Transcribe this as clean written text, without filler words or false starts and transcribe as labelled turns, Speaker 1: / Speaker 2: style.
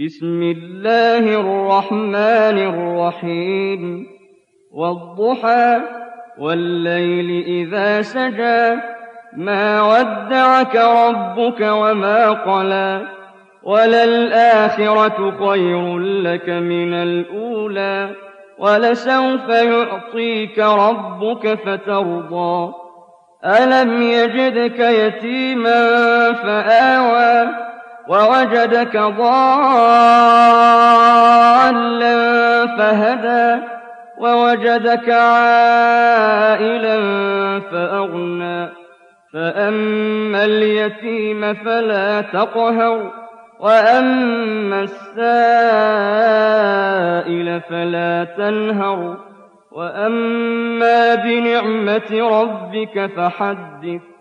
Speaker 1: بسم الله الرحمن الرحيم والضحى والليل إذا سجى ما ودعك ربك وما قلى وللآخرة خير لك من الأولى ولسوف يعطيك ربك فترضى ألم يجدك يتيما فآوى ووجدك ضالا فهدى ووجدك عائلا فأغنى فأما اليتيم فلا تقهر وأما السائل فلا تنهر وأما بنعمة ربك فحدث